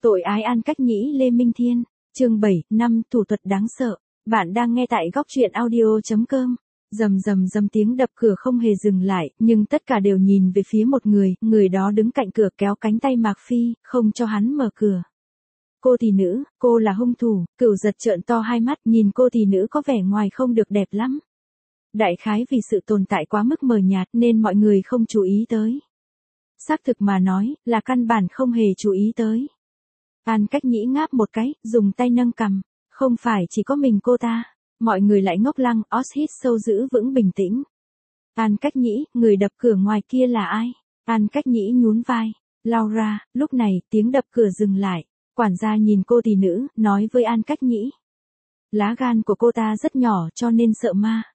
Tội ái An Cách Nhĩ Lê Minh Thiên, chương 7, năm thủ thuật đáng sợ. Bạn đang nghe tại góc truyện audio.com. Rầm rầm rầm tiếng đập cửa không hề dừng lại, nhưng tất cả đều nhìn về phía một người đó đứng cạnh cửa kéo cánh tay Mạc Phi, không cho hắn mở cửa. Cô tỷ nữ, cô là hung thủ. Cửu Giật trợn to hai mắt nhìn cô tỷ nữ có vẻ ngoài không được đẹp lắm. Đại khái vì sự tồn tại quá mức mờ nhạt nên mọi người không chú ý tới. Xác thực mà nói, là căn bản không hề chú ý tới. An Cách Nhĩ ngáp một cái, dùng tay nâng cằm. Không phải chỉ có mình cô ta. Mọi người lại ngốc lăng, Oz hít sâu giữ vững bình tĩnh. An Cách Nhĩ, người đập cửa ngoài kia là ai? An Cách Nhĩ nhún vai. Laura. Lúc này, tiếng đập cửa dừng lại. Quản gia nhìn cô tỷ nữ, nói với An Cách Nhĩ. Lá gan của cô ta rất nhỏ cho nên sợ ma.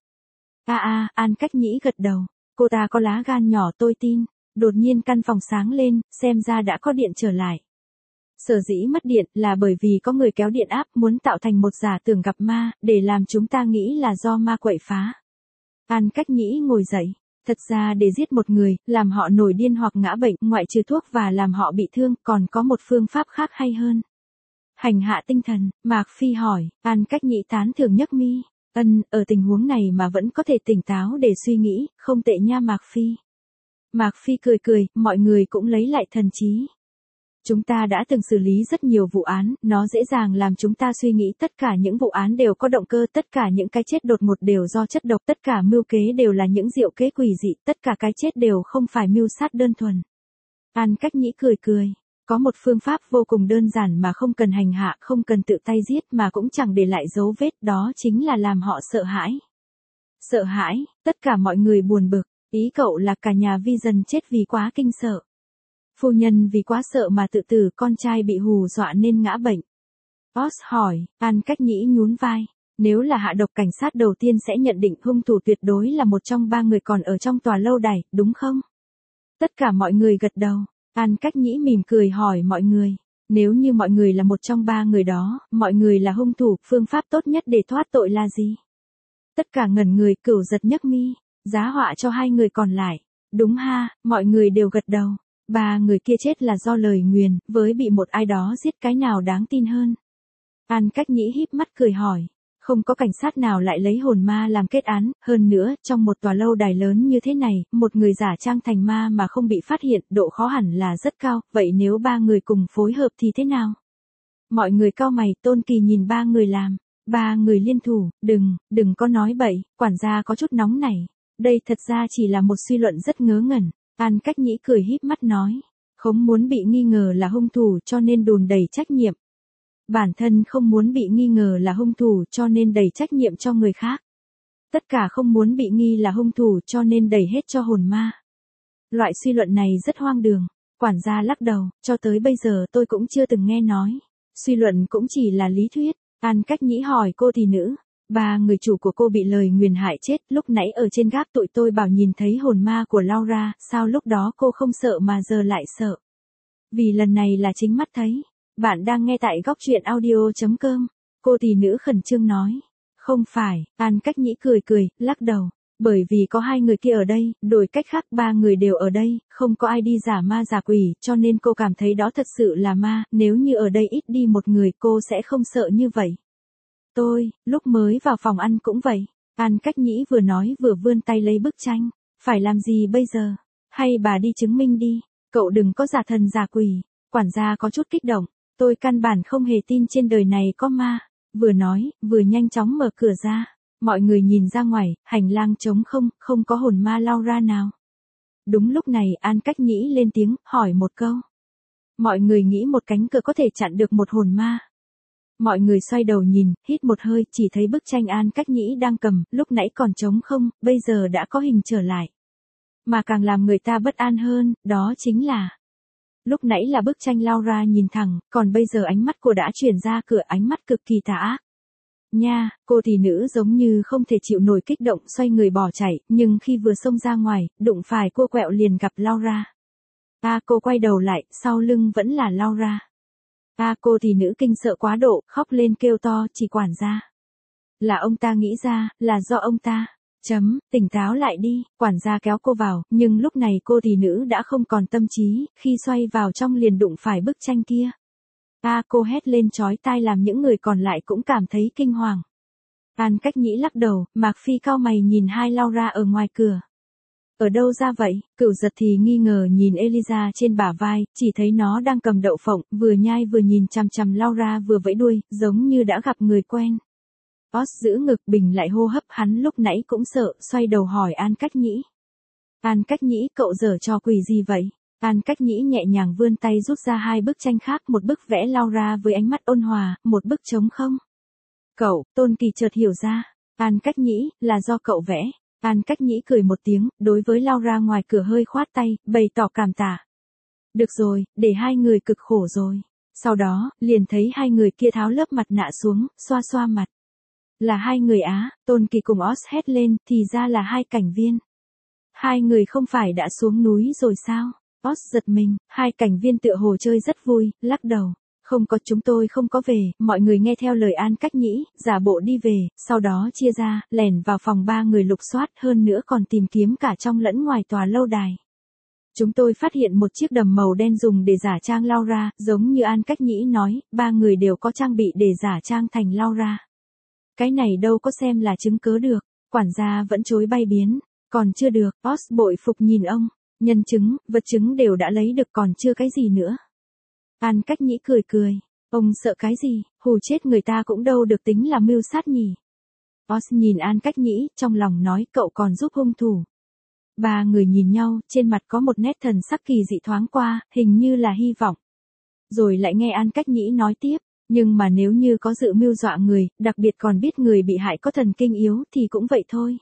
An Cách Nhĩ gật đầu. Cô ta có lá gan nhỏ tôi tin. Đột nhiên căn phòng sáng lên, xem ra đã có điện trở lại. Sở dĩ mất điện là bởi vì có người kéo điện áp muốn tạo thành một giả tưởng gặp ma, để làm chúng ta nghĩ là do ma quậy phá. An Cách Nhĩ ngồi dậy. Thật ra để giết một người, làm họ nổi điên hoặc ngã bệnh, ngoại trừ thuốc và làm họ bị thương, còn có một phương pháp khác hay hơn. Hành hạ tinh thần, Mạc Phi hỏi. An Cách Nhĩ tán thưởng nhấc mi. Ở tình huống này mà vẫn có thể tỉnh táo để suy nghĩ, không tệ nha Mạc Phi. Mạc Phi cười, mọi người cũng lấy lại thần trí. Chúng ta đã từng xử lý rất nhiều vụ án, nó dễ dàng làm chúng ta suy nghĩ tất cả những vụ án đều có động cơ, tất cả những cái chết đột ngột đều do chất độc, tất cả mưu kế đều là những diệu kế quỷ dị, tất cả cái chết đều không phải mưu sát đơn thuần. An Cách Nhĩ cười. Có một phương pháp vô cùng đơn giản mà không cần hành hạ, không cần tự tay giết mà cũng chẳng để lại dấu vết, đó chính là làm họ sợ hãi. Sợ hãi, tất cả mọi người buồn bực, ý cậu là cả nhà Vi Dần chết vì quá kinh sợ. Phu nhân vì quá sợ mà tự tử, con trai bị hù dọa nên ngã bệnh. Oz hỏi. An Cách Nhĩ nhún vai. Nếu là hạ độc, cảnh sát đầu tiên sẽ nhận định hung thủ tuyệt đối là một trong 3 người còn ở trong tòa lâu đài, đúng không? Tất cả mọi người gật đầu. An Cách Nhĩ mỉm cười hỏi mọi người. Nếu như mọi người là một trong 3 người đó, mọi người là hung thủ, phương pháp tốt nhất để thoát tội là gì? Tất cả ngẩn người. Cửu Giật nhấc mi. Giá họa cho 2 người còn lại. Đúng ha, mọi người đều gật đầu. 3 người kia chết là do lời nguyền, với bị một ai đó giết, cái nào đáng tin hơn? An Cách Nhĩ híp mắt cười hỏi. Không có cảnh sát nào lại lấy hồn ma làm kết án, hơn nữa, trong một tòa lâu đài lớn như thế này, một người giả trang thành ma mà không bị phát hiện, độ khó hẳn là rất cao, vậy nếu 3 người cùng phối hợp thì thế nào? Mọi người cau mày. Tôn Kỳ nhìn 3 người làm. 3 người liên thủ, đừng có nói bậy, quản gia có chút nóng nảy. Đây thật ra chỉ là một suy luận rất ngớ ngẩn. An Cách Nhĩ cười híp mắt nói. Không muốn bị nghi ngờ là hung thủ cho nên đùn đẩy trách nhiệm. Bản thân không muốn bị nghi ngờ là hung thủ cho nên đẩy trách nhiệm cho người khác. Tất cả không muốn bị nghi là hung thủ cho nên đẩy hết cho hồn ma. Loại suy luận này rất hoang đường. Quản gia lắc đầu, cho tới bây giờ tôi cũng chưa từng nghe nói. Suy luận cũng chỉ là lý thuyết. An Cách Nhĩ hỏi cô tỷ nữ. 3 người chủ của cô bị lời nguyền hại chết, lúc nãy ở trên gác tụi tôi bảo nhìn thấy hồn ma của Laura, sao lúc đó cô không sợ mà giờ lại sợ? Vì lần này là chính mắt thấy. Bạn đang nghe tại góc truyện audio.com. Cô tỷ nữ khẩn trương nói. Không phải. An Cách Nhĩ cười, lắc đầu. Bởi vì có 2 người kia ở đây, đổi cách khác 3 người đều ở đây, không có ai đi giả ma giả quỷ, cho nên cô cảm thấy đó thật sự là ma, nếu như ở đây ít đi một người cô sẽ không sợ như vậy. Tôi, lúc mới vào phòng ăn cũng vậy. An Cách Nhĩ vừa nói vừa vươn tay lấy bức tranh. Phải làm gì bây giờ? Hay bà đi chứng minh đi. Cậu đừng có giả thần giả quỷ. Quản gia có chút kích động. Tôi căn bản không hề tin trên đời này có ma. Vừa nói, vừa nhanh chóng mở cửa ra. Mọi người nhìn ra ngoài, hành lang trống không có hồn ma Laura nào. Đúng lúc này An Cách Nhĩ lên tiếng, hỏi một câu. Mọi người nghĩ một cánh cửa có thể chặn được một hồn ma. Mọi người xoay đầu nhìn, hít một hơi, chỉ thấy bức tranh An Cách Nhĩ đang cầm, lúc nãy còn trống không, bây giờ đã có hình trở lại. Mà càng làm người ta bất an hơn, đó chính là lúc nãy là bức tranh Laura nhìn thẳng, còn bây giờ ánh mắt cô đã chuyển ra cửa, ánh mắt cực kỳ tà ác. Nha, cô tỷ nữ giống như không thể chịu nổi kích động xoay người bỏ chạy, nhưng khi vừa xông ra ngoài, đụng phải cô quẹo liền gặp Laura. Cô quay đầu lại, sau lưng vẫn là Laura. Cô tỷ nữ kinh sợ quá độ, khóc lên kêu to, chỉ quản gia. Là ông ta nghĩ ra, là do ông ta. Tỉnh táo lại đi, quản gia kéo cô vào, nhưng lúc này cô tỷ nữ đã không còn tâm trí, khi xoay vào trong liền đụng phải bức tranh kia. Cô hét lên chói tai làm những người còn lại cũng cảm thấy kinh hoàng. An Cách Nhĩ lắc đầu, Mạc Phi cau mày nhìn hai Laura ở ngoài cửa. Ở đâu ra vậy? Cửu Giật thì nghi ngờ nhìn Eliza trên bả vai, chỉ thấy nó đang cầm đậu phộng, vừa nhai vừa nhìn chằm chằm Laura vừa vẫy đuôi, giống như đã gặp người quen. Oz giữ ngực bình lại hô hấp, hắn lúc nãy cũng sợ, xoay đầu hỏi An Cách Nhĩ. An Cách Nhĩ, cậu giở trò quỷ gì vậy? An Cách Nhĩ nhẹ nhàng vươn tay rút ra hai bức tranh khác, một bức vẽ Laura với ánh mắt ôn hòa, một bức trống không. Cậu, Tôn Kỳ chợt hiểu ra. An Cách Nhĩ, là do cậu vẽ. An Cách Nhĩ cười một tiếng, đối với Laura ngoài cửa hơi khoát tay, bày tỏ cảm tạ. Được rồi, để hai người cực khổ rồi. Sau đó, liền thấy hai người kia tháo lớp mặt nạ xuống, xoa xoa mặt. Là hai người Á, Tôn Kỳ cùng Oz hét lên, thì ra là hai cảnh viên. Hai người không phải đã xuống núi rồi sao? Oz giật mình, hai cảnh viên tựa hồ chơi rất vui, lắc đầu. Không có, chúng tôi không có về, mọi người nghe theo lời An Cách Nhĩ, giả bộ đi về, sau đó chia ra, lẻn vào phòng ba người lục soát, hơn nữa còn tìm kiếm cả trong lẫn ngoài tòa lâu đài. Chúng tôi phát hiện một chiếc đầm màu đen dùng để giả trang Laura, giống như An Cách Nhĩ nói, ba người đều có trang bị để giả trang thành Laura. Cái này đâu có xem là chứng cớ được, quản gia vẫn chối bay biến, còn chưa được, Oz bội phục nhìn ông, nhân chứng, vật chứng đều đã lấy được còn chưa cái gì nữa. An Cách Nhĩ cười cười, ông sợ cái gì, hù chết người ta cũng đâu được tính là mưu sát nhỉ. Oz nhìn An Cách Nhĩ, trong lòng nói cậu còn giúp hung thủ. Ba người nhìn nhau, trên mặt có một nét thần sắc kỳ dị thoáng qua, hình như là hy vọng. Rồi lại nghe An Cách Nhĩ nói tiếp, nhưng mà nếu như có dự mưu dọa người, đặc biệt còn biết người bị hại có thần kinh yếu thì cũng vậy thôi.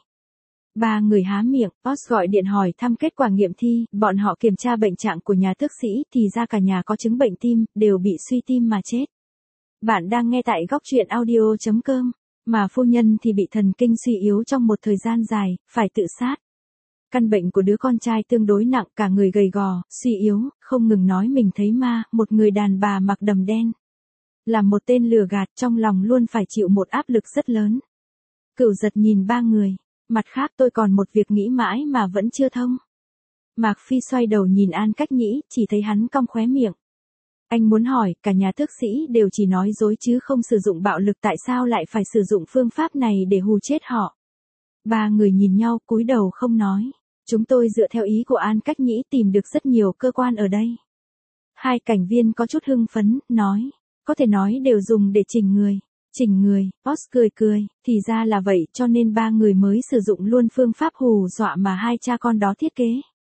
Ba người há miệng, Oz gọi điện hỏi thăm kết quả nghiệm thi, bọn họ kiểm tra bệnh trạng của nhà tước sĩ, thì ra cả nhà có chứng bệnh tim, đều bị suy tim mà chết. Bạn đang nghe tại góc truyện audio.com, mà phu nhân thì bị thần kinh suy yếu trong một thời gian dài, phải tự sát. Căn bệnh của đứa con trai tương đối nặng, cả người gầy gò, suy yếu, không ngừng nói mình thấy ma, một người đàn bà mặc đầm đen. Là một tên lừa gạt, trong lòng luôn phải chịu một áp lực rất lớn. Cửu Giật nhìn ba người. Mặt khác tôi còn một việc nghĩ mãi mà vẫn chưa thông. Mạc Phi xoay đầu nhìn An Cách Nhĩ, chỉ thấy hắn cong khóe miệng. Anh muốn hỏi, cả nhà tước sĩ đều chỉ nói dối chứ không sử dụng bạo lực, tại sao lại phải sử dụng phương pháp này để hù chết họ? Ba người nhìn nhau cúi đầu không nói. Chúng tôi dựa theo ý của An Cách Nhĩ tìm được rất nhiều cơ quan ở đây. Hai cảnh viên có chút hưng phấn, nói. Có thể nói đều dùng để chỉnh người. Chỉnh người, Oz cười cười, thì ra là vậy, cho nên ba người mới sử dụng luôn phương pháp hù dọa mà hai cha con đó thiết kế.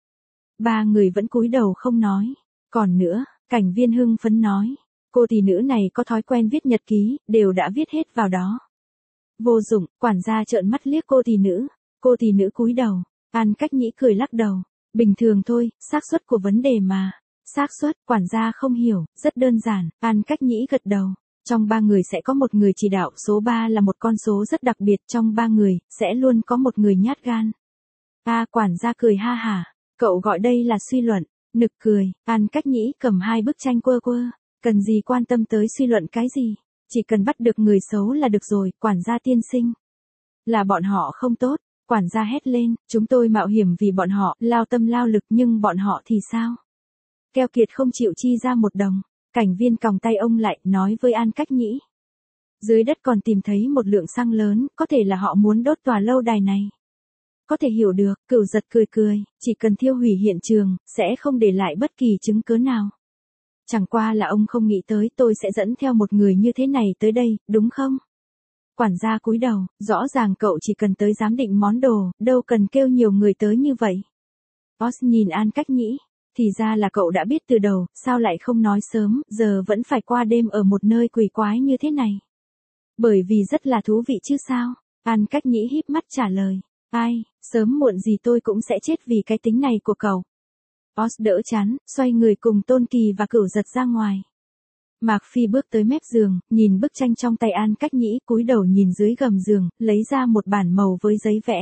Ba người vẫn cúi đầu không nói. Còn nữa, cảnh viên hưng phấn nói, cô tỷ nữ này có thói quen viết nhật ký, đều đã viết hết vào đó. Vô dụng, quản gia trợn mắt liếc cô tỷ nữ cúi đầu. An Cách Nhĩ cười lắc đầu, bình thường thôi, xác suất của vấn đề mà. Xác suất, quản gia không hiểu, rất đơn giản, An Cách Nhĩ gật đầu. Trong ba người sẽ có một người chỉ đạo, số 3 là một con số rất đặc biệt, trong ba người, sẽ luôn có một người nhát gan. Quản gia cười ha hả, cậu gọi đây là suy luận, nực cười, An Cách Nhĩ cầm hai bức tranh quơ quơ, cần gì quan tâm tới suy luận cái gì, chỉ cần bắt được người xấu là được rồi, quản gia tiên sinh. Là bọn họ không tốt, quản gia hét lên, chúng tôi mạo hiểm vì bọn họ, lao tâm lao lực, nhưng bọn họ thì sao? Keo kiệt không chịu chi ra một đồng. Cảnh viên còng tay ông lại, nói với An Cách Nhĩ. Dưới đất còn tìm thấy một lượng xăng lớn, có thể là họ muốn đốt tòa lâu đài này. Có thể hiểu được, Cửu Giật cười cười, chỉ cần thiêu hủy hiện trường, sẽ không để lại bất kỳ chứng cớ nào. Chẳng qua là ông không nghĩ tới tôi sẽ dẫn theo một người như thế này tới đây, đúng không? Quản gia cúi đầu, rõ ràng cậu chỉ cần tới giám định món đồ, đâu cần kêu nhiều người tới như vậy. Oz nhìn An Cách Nhĩ. Thì ra là cậu đã biết từ đầu, sao lại không nói sớm, giờ vẫn phải qua đêm ở một nơi quỷ quái như thế này. Bởi vì rất là thú vị chứ sao? An Cách Nhĩ híp mắt trả lời. Ai, sớm muộn gì tôi cũng sẽ chết vì cái tính này của cậu. Oz đỡ chán, xoay người cùng Tôn Kỳ và Cửu Giật ra ngoài. Mạc Phi bước tới mép giường, nhìn bức tranh trong tay An Cách Nhĩ, cúi đầu nhìn dưới gầm giường, lấy ra một bản màu với giấy vẽ.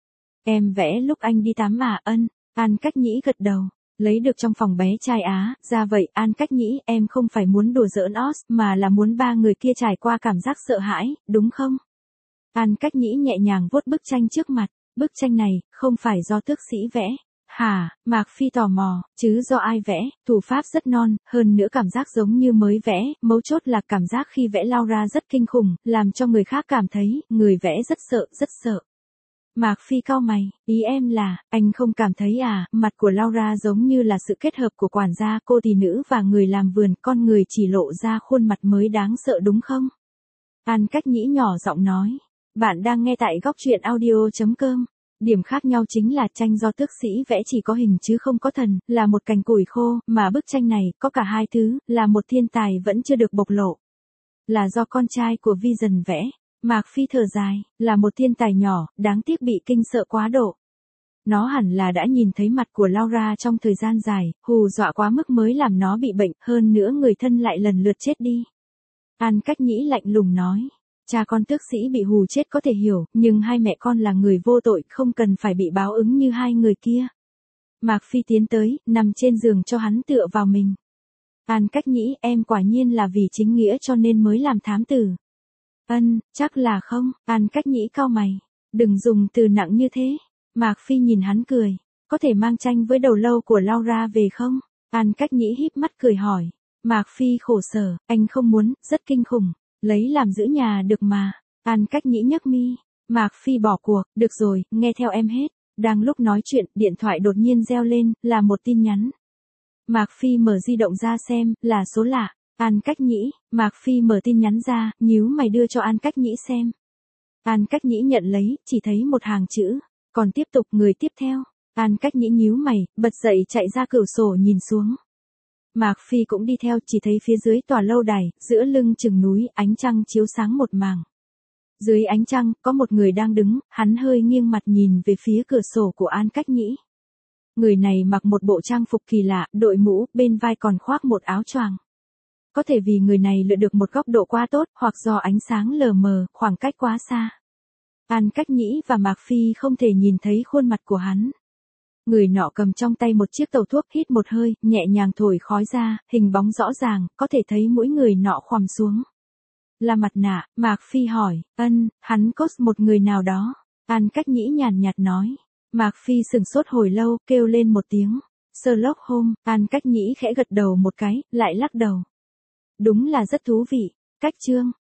Em vẽ lúc anh đi tắm mà. An Cách Nhĩ gật đầu. Lấy được trong phòng bé trai Á, ra vậy, An Cách Nhĩ, em không phải muốn đùa giỡn Oz, mà là muốn ba người kia trải qua cảm giác sợ hãi, đúng không? An Cách Nhĩ nhẹ nhàng vuốt bức tranh trước mặt, bức tranh này, không phải do tước sĩ vẽ. Hả, Mạc Phi tò mò, chứ do ai vẽ, thủ pháp rất non, hơn nữa cảm giác giống như mới vẽ, mấu chốt là cảm giác khi vẽ Laura rất kinh khủng, làm cho người khác cảm thấy, người vẽ rất sợ, rất sợ. Mạc Phi cau mày, ý em là, anh không cảm thấy à, mặt của Laura giống như là sự kết hợp của quản gia, cô tỷ nữ và người làm vườn, con người chỉ lộ ra khuôn mặt mới đáng sợ đúng không? An Cách Nhĩ nhỏ giọng nói, bạn đang nghe tại góc truyện audio.com. Điểm khác nhau chính là tranh do tước sĩ vẽ chỉ có hình chứ không có thần, là một cành củi khô, mà bức tranh này có cả hai thứ, là một thiên tài vẫn chưa được bộc lộ. Là do con trai của Vision vẽ. Mạc Phi thở dài, là một thiên tài nhỏ, đáng tiếc bị kinh sợ quá độ. Nó hẳn là đã nhìn thấy mặt của Laura trong thời gian dài, hù dọa quá mức mới làm nó bị bệnh, hơn nữa người thân lại lần lượt chết đi. An Cách Nhĩ lạnh lùng nói. Cha con tước sĩ bị hù chết có thể hiểu, nhưng hai mẹ con là người vô tội, không cần phải bị báo ứng như hai người kia. Mạc Phi tiến tới, nằm trên giường cho hắn tựa vào mình. An Cách Nhĩ, em quả nhiên là vì chính nghĩa cho nên mới làm thám tử. Chắc là không, An Cách Nhĩ cau mày. Đừng dùng từ nặng như thế. Mạc Phi nhìn hắn cười. Có thể mang tranh với đầu lâu của Laura về không? An Cách Nhĩ híp mắt cười hỏi. Mạc Phi khổ sở, anh không muốn, rất kinh khủng. Lấy làm giữ nhà được mà. An Cách Nhĩ nhấc mi. Mạc Phi bỏ cuộc, được rồi, nghe theo em hết. Đang lúc nói chuyện, điện thoại đột nhiên reo lên, là một tin nhắn. Mạc Phi mở di động ra xem, là số lạ. An Cách Nhĩ, Mạc Phi mở tin nhắn ra, nhíu mày đưa cho An Cách Nhĩ xem. An Cách Nhĩ nhận lấy, chỉ thấy một hàng chữ. Còn tiếp tục người tiếp theo. An Cách Nhĩ nhíu mày, bật dậy chạy ra cửa sổ nhìn xuống. Mạc Phi cũng đi theo, chỉ thấy phía dưới tòa lâu đài, giữa lưng chừng núi, ánh trăng chiếu sáng một mảng. Dưới ánh trăng, có một người đang đứng, hắn hơi nghiêng mặt nhìn về phía cửa sổ của An Cách Nhĩ. Người này mặc một bộ trang phục kỳ lạ, đội mũ, bên vai còn khoác một áo choàng. Có thể vì người này lựa được một góc độ quá tốt, hoặc do ánh sáng lờ mờ, khoảng cách quá xa. An Cách Nhĩ và Mạc Phi không thể nhìn thấy khuôn mặt của hắn. Người nọ cầm trong tay một chiếc tàu thuốc, hít một hơi, nhẹ nhàng thổi khói ra, hình bóng rõ ràng, có thể thấy mũi người nọ khoằm xuống. Là mặt nạ, Mạc Phi hỏi, hắn cos một người nào đó. An Cách Nhĩ nhàn nhạt nói. Mạc Phi sừng sốt hồi lâu, kêu lên một tiếng. Sherlock Holmes, An Cách Nhĩ khẽ gật đầu một cái, lại lắc đầu. Đúng là rất thú vị. Cách chương.